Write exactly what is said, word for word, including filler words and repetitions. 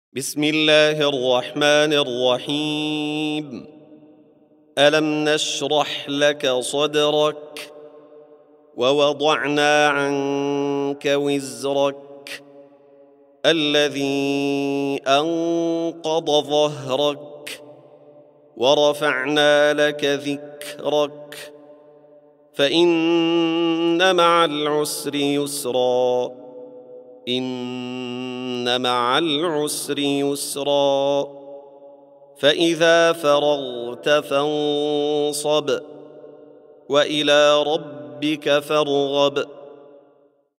بسم الله الرحمن الرحيم. ألم نشرح لك صدرك ووضعنا عنك وزرك الذي أنقض ظهرك ورفعنا لك ذكرك فإن مع العسر يسرا إن مع العسر يسرا فإذا فرغت فانصب وإلى ربك فارغب.